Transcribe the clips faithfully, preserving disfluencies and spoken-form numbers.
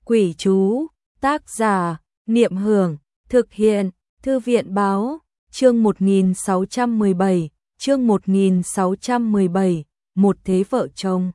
Quỷ chú, tác giả, Niệm Hưởng, thực hiện, Thư viện báo, chương một nghìn sáu trăm mười bảy, chương một nghìn sáu trăm mười bảy, một thế vợ chồng.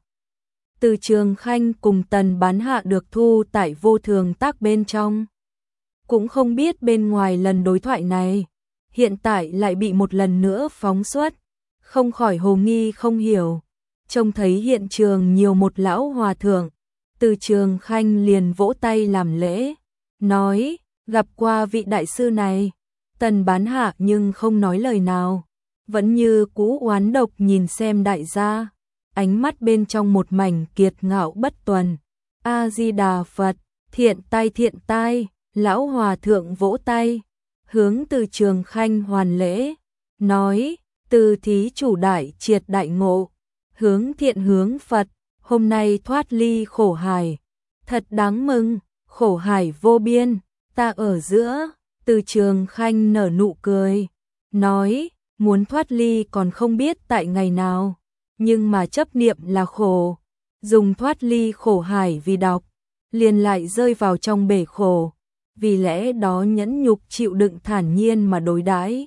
Từ Trường Khanh cùng Tần Bán Hạ được thu tại Vô Thường Tác bên trong. Cũng không biết bên ngoài lần đối thoại này, hiện tại lại bị một lần nữa phóng xuất, không khỏi hồ nghi không hiểu. Trông thấy hiện trường nhiều một lão hòa thượng, Từ Trường Khanh liền vỗ tay làm lễ, nói, gặp qua vị đại sư này. Tần Bán Hạ nhưng không nói lời nào, vẫn như cũ oán độc nhìn xem đại gia, ánh mắt bên trong một mảnh kiệt ngạo bất tuần. A-di-đà Phật, thiện tai thiện tai, lão hòa thượng vỗ tay, hướng Từ Trường Khanh hoàn lễ, nói, từ thí chủ đại triệt đại ngộ, hướng thiện hướng Phật, hôm nay thoát ly khổ hải, thật đáng mừng, khổ hải vô biên, ta ở giữa. Từ Trường Khanh nở nụ cười, nói, muốn thoát ly còn không biết tại ngày nào, nhưng mà chấp niệm là khổ, dùng thoát ly khổ hải vì đọc, liền lại rơi vào trong bể khổ, vì lẽ đó nhẫn nhục chịu đựng thản nhiên mà đối đãi,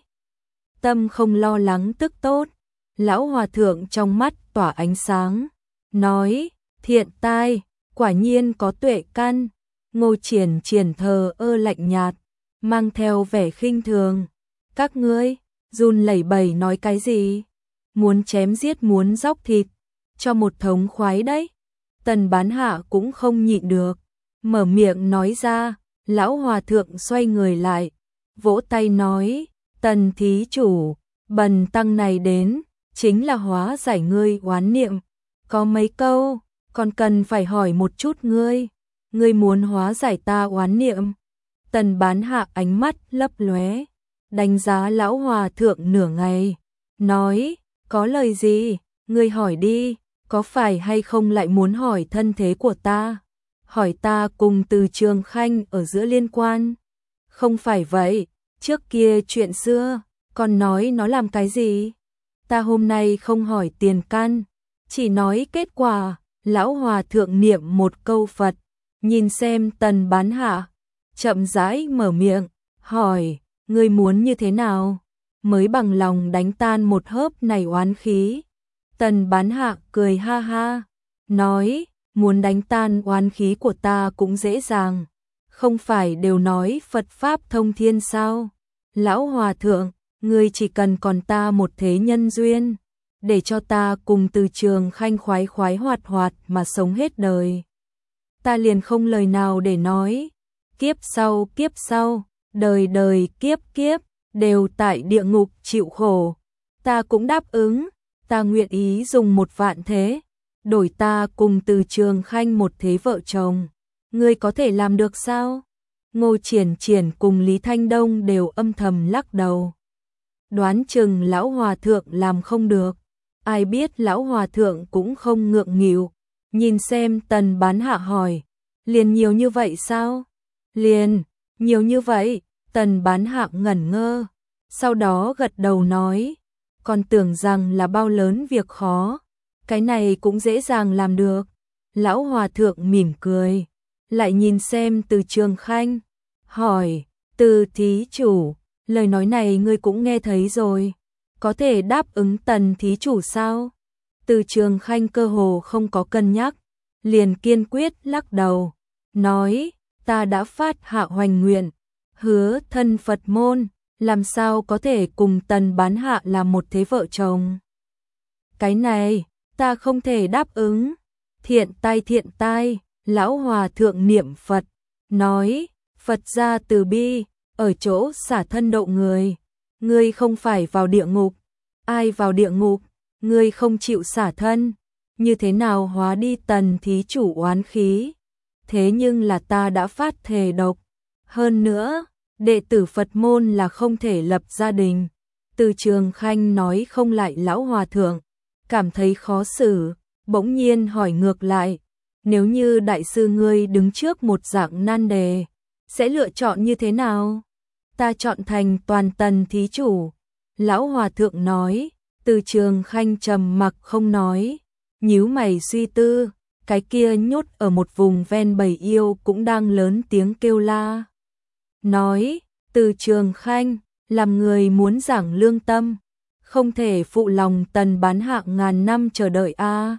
tâm không lo lắng tức tốt. Lão hòa thượng trong mắt tỏa ánh sáng, nói, thiện tai, quả nhiên có tuệ căn. Ngô Triển Triển thờ ơ lạnh nhạt, mang theo vẻ khinh thường, các ngươi run lẩy bẩy nói cái gì, muốn chém giết muốn róc thịt, cho một thống khoái đấy. Tần Bán Hạ cũng không nhịn được, mở miệng nói ra. Lão hòa thượng xoay người lại, vỗ tay nói, Tần thí chủ, bần tăng này đến, chính là hóa giải ngươi oán niệm. Có mấy câu, còn cần phải hỏi một chút ngươi, ngươi muốn hóa giải ta oán niệm. Tần Bán Hạ ánh mắt lấp lóe, đánh giá lão hòa thượng nửa ngày, nói, có lời gì, ngươi hỏi đi, có phải hay không lại muốn hỏi thân thế của ta, hỏi ta cùng Từ Trường Khanh ở giữa liên quan. Không phải vậy, trước kia chuyện xưa, còn nói nó làm cái gì? Ta hôm nay không hỏi tiền căn, chỉ nói kết quả. Lão hòa thượng niệm một câu Phật, nhìn xem Tần Bán Hạ, chậm rãi mở miệng, hỏi, ngươi muốn như thế nào, mới bằng lòng đánh tan một hớp này oán khí? Tần Bán Hạ cười ha ha, nói, muốn đánh tan oán khí của ta cũng dễ dàng, không phải đều nói Phật Pháp thông thiên sao? Lão hòa thượng, ngươi chỉ cần còn ta một thế nhân duyên, để cho ta cùng Từ Trường Khanh khoái khoái hoạt hoạt mà sống hết đời, ta liền không lời nào để nói. Kiếp sau kiếp sau, đời đời kiếp kiếp, đều tại địa ngục chịu khổ, ta cũng đáp ứng. Ta nguyện ý dùng một vạn thế, đổi ta cùng Từ Trường Khanh một thế vợ chồng. Ngươi có thể làm được sao? Ngô Triển Triển cùng Lý Thanh Đông đều âm thầm lắc đầu, đoán chừng lão hòa thượng làm không được. Ai biết lão hòa thượng cũng không ngượng nghịu, nhìn xem Tần Bán Hạ hỏi, liền nhiều như vậy sao? Liền, nhiều như vậy. Tần Bán Hạ ngẩn ngơ, sau đó gật đầu nói, còn tưởng rằng là bao lớn việc khó, cái này cũng dễ dàng làm được. Lão hòa thượng mỉm cười, lại nhìn xem Từ Trường Khanh, hỏi, Từ thí chủ, lời nói này ngươi cũng nghe thấy rồi, có thể đáp ứng Tần thí chủ sao? Từ Trường Khanh cơ hồ không có cân nhắc, liền kiên quyết lắc đầu, nói, ta đã phát hạ hoành nguyện, hứa thân Phật môn, làm sao có thể cùng Tần Bán Hạ làm một thế vợ chồng? Cái này, ta không thể đáp ứng. Thiện tai thiện tai, lão hòa thượng niệm Phật, nói, Phật gia từ bi, ở chỗ xả thân độ người. Ngươi không phải vào địa ngục, ai vào địa ngục? Ngươi không chịu xả thân, như thế nào hóa đi Tần thí chủ oán khí? Thế nhưng là ta đã phát thề độc, hơn nữa, đệ tử Phật môn là không thể lập gia đình. Từ Trường Khanh nói không lại lão hòa thượng, cảm thấy khó xử, bỗng nhiên hỏi ngược lại, nếu như đại sư ngươi đứng trước một dạng nan đề, sẽ lựa chọn như thế nào? Ta chọn thành toàn Tần thí chủ. Lão hòa thượng nói. Từ Trường Khanh trầm mặc không nói, nhíu mày suy tư, cái kia nhốt ở một vùng ven bầy yêu cũng đang lớn tiếng kêu la. Nói, Từ Trường Khanh, làm người muốn giảng lương tâm, không thể phụ lòng Tần Bán Hạ ngàn năm chờ đợi a. À.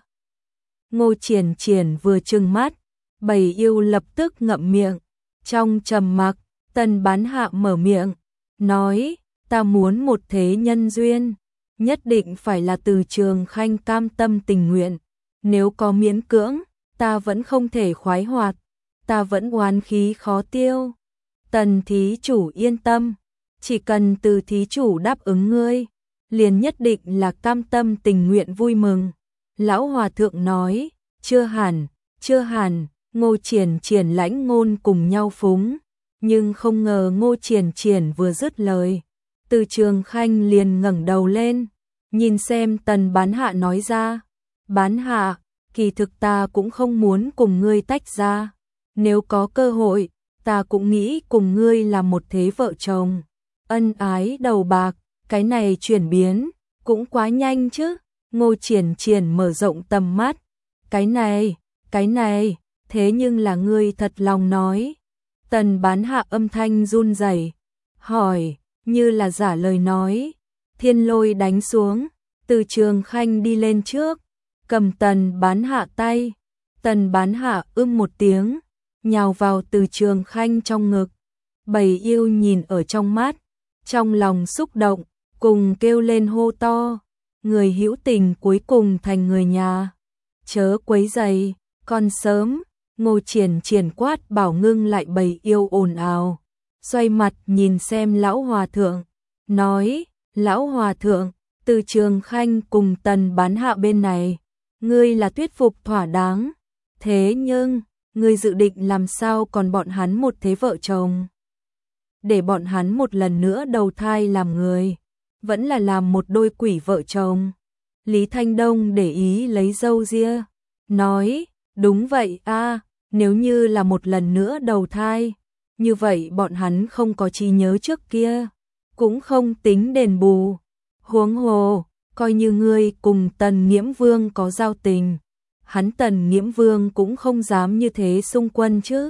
Ngô Triển Triển vừa trừng mắt, bầy yêu lập tức ngậm miệng, trong trầm mặc, Tần Bán Hạ mở miệng, nói, ta muốn một thế nhân duyên, nhất định phải là Từ Trường Khanh cam tâm tình nguyện, nếu có miễn cưỡng, ta vẫn không thể khoái hoạt, ta vẫn oán khí khó tiêu. Tần thí chủ yên tâm, chỉ cần Từ thí chủ đáp ứng ngươi, liền nhất định là cam tâm tình nguyện vui mừng. Lão Hòa Thượng nói, chưa hẳn, chưa hẳn, Ngô Triển Triển lãnh ngôn cùng nhau phúng, nhưng không ngờ Ngô Triển Triển vừa dứt lời, Từ Trường Khanh liền ngẩng đầu lên, nhìn xem Tần Bán Hạ nói ra, Bán Hạ, kỳ thực ta cũng không muốn cùng ngươi tách ra, nếu có cơ hội, ta cũng nghĩ cùng ngươi là một thế vợ chồng, ân ái đầu bạc, cái này chuyển biến, cũng quá nhanh chứ. Ngô Triển Triển mở rộng tầm mắt, cái này, cái này, thế nhưng là ngươi thật lòng nói. Tần Bán Hạ âm thanh run rẩy, hỏi, như là giả lời nói, thiên lôi đánh xuống, Từ Trường Khanh đi lên trước, cầm Tần Bán Hạ tay, Tần Bán Hạ ưm một tiếng, nhào vào Từ Trường Khanh trong ngực, bầy yêu nhìn ở trong mắt, trong lòng xúc động, cùng kêu lên hô to, người hữu tình cuối cùng thành người nhà, chớ quấy rầy, còn sớm. Ngô Triển Triển quát bảo ngưng lại bầy yêu ồn ào, xoay mặt nhìn xem Lão Hòa Thượng, nói, Lão Hòa Thượng, Từ Trường Khanh cùng Tần Bán Hạ bên này, ngươi là thuyết phục thỏa đáng, thế nhưng, ngươi dự định làm sao còn bọn hắn một thế vợ chồng? Để bọn hắn một lần nữa đầu thai làm người, vẫn là làm một đôi quỷ vợ chồng. Lý Thanh Đông để ý lấy râu ria, nói, đúng vậy a, nếu như là một lần nữa đầu thai, như vậy bọn hắn không có trí nhớ trước kia, cũng không tính đền bù. Huống hồ, coi như ngươi cùng Tần Nghiễm Vương có giao tình, hắn Tần Nghiễm Vương cũng không dám như thế xung quân chứ.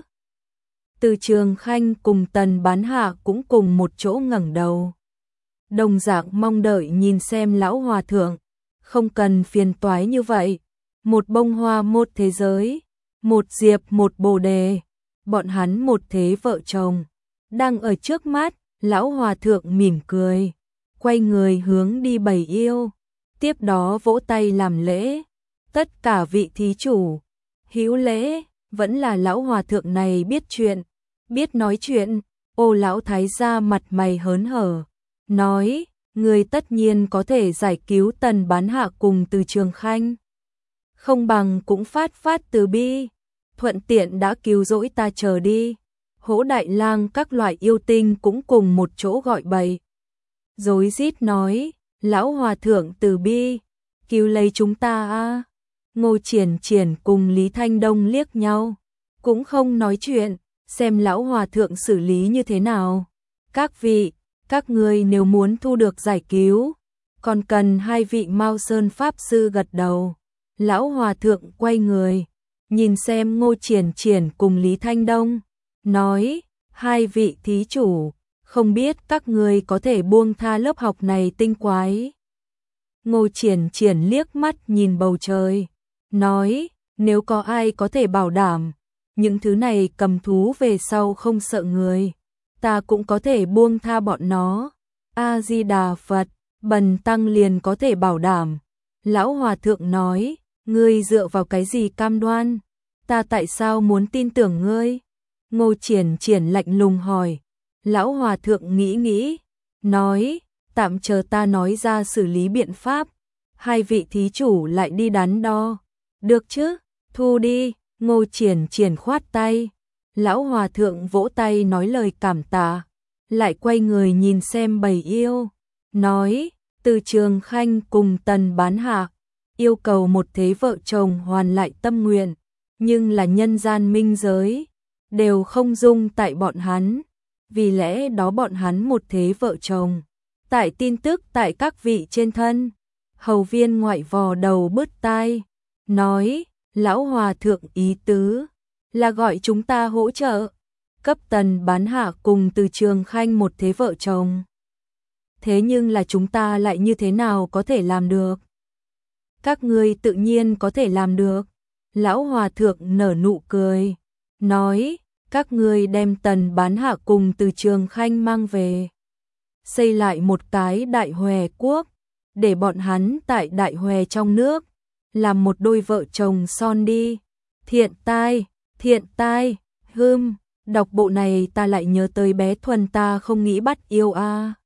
Từ Trường Khanh cùng Tần Bán Hạ cũng cùng một chỗ ngẩng đầu, đồng dạng mong đợi nhìn xem Lão Hòa Thượng, không cần phiền toái như vậy, một bông hoa một thế giới, một diệp một bồ đề, bọn hắn một thế vợ chồng, đang ở trước mắt. Lão Hòa Thượng mỉm cười, quay người hướng đi bầy yêu, tiếp đó vỗ tay làm lễ, tất cả vị thí chủ, hữu lễ, vẫn là Lão Hòa Thượng này biết chuyện, biết nói chuyện. Ô Lão Thái gia mặt mày hớn hở, nói, người tất nhiên có thể giải cứu Tần Bán Hạ cùng Từ Trường Khanh, không bằng cũng phát phát từ bi, thuận tiện đã cứu rỗi ta chờ đi. Hỗ Đại Lang các loại yêu tinh cũng cùng một chỗ gọi bậy, rối rít nói, Lão Hòa Thượng từ bi, cứu lấy chúng ta a. Ngô Triển Triển cùng Lý Thanh Đông liếc nhau, cũng không nói chuyện, xem Lão Hòa Thượng xử lý như thế nào. Các vị, các ngươi nếu muốn thu được giải cứu, còn cần hai vị Mao Sơn Pháp Sư gật đầu. Lão Hòa Thượng quay người, nhìn xem Ngô Triển Triển cùng Lý Thanh Đông, nói, hai vị thí chủ, không biết các ngươi có thể buông tha lớp học này tinh quái. Ngô Triển Triển liếc mắt nhìn bầu trời, nói, nếu có ai có thể bảo đảm, những thứ này cầm thú về sau không sợ người, ta cũng có thể buông tha bọn nó. A-di-đà Phật, bần tăng liền có thể bảo đảm. Lão Hòa Thượng nói, ngươi dựa vào cái gì cam đoan? Ta tại sao muốn tin tưởng ngươi? Ngô Triển Triển lạnh lùng hỏi. Lão Hòa Thượng nghĩ nghĩ, nói, tạm chờ ta nói ra xử lý biện pháp. Hai vị thí chủ lại đi đắn đo. Được chứ, thu đi. Ngô Triển Triển khoát tay. Lão Hòa Thượng vỗ tay nói lời cảm tạ, lại quay người nhìn xem bầy yêu, nói, Từ Trường Khanh cùng Tần Bán Hạ yêu cầu một thế vợ chồng hoàn lại tâm nguyện, nhưng là nhân gian minh giới đều không dung tại bọn hắn, vì lẽ đó bọn hắn một thế vợ chồng. Tại tin tức tại các vị trên thân, hầu viên ngoại vò đầu bứt tai, nói, Lão hòa thượng ý tứ là gọi chúng ta hỗ trợ, cấp Tần Bán Hạ cùng Từ Trường Khanh một thế vợ chồng. Thế nhưng là chúng ta lại như thế nào có thể làm được? Các ngươi tự nhiên có thể làm được. Lão hòa thượng nở nụ cười, nói, các ngươi đem Tần Bán Hạ cùng Từ Trường Khanh mang về, xây lại một cái Đại Hòe quốc, để bọn hắn tại Đại Hòe trong nước làm một đôi vợ chồng son đi. Thiện tai, thiện tai, hưm, đọc bộ này ta lại nhớ tới bé Thuần ta không nghĩ bắt yêu a.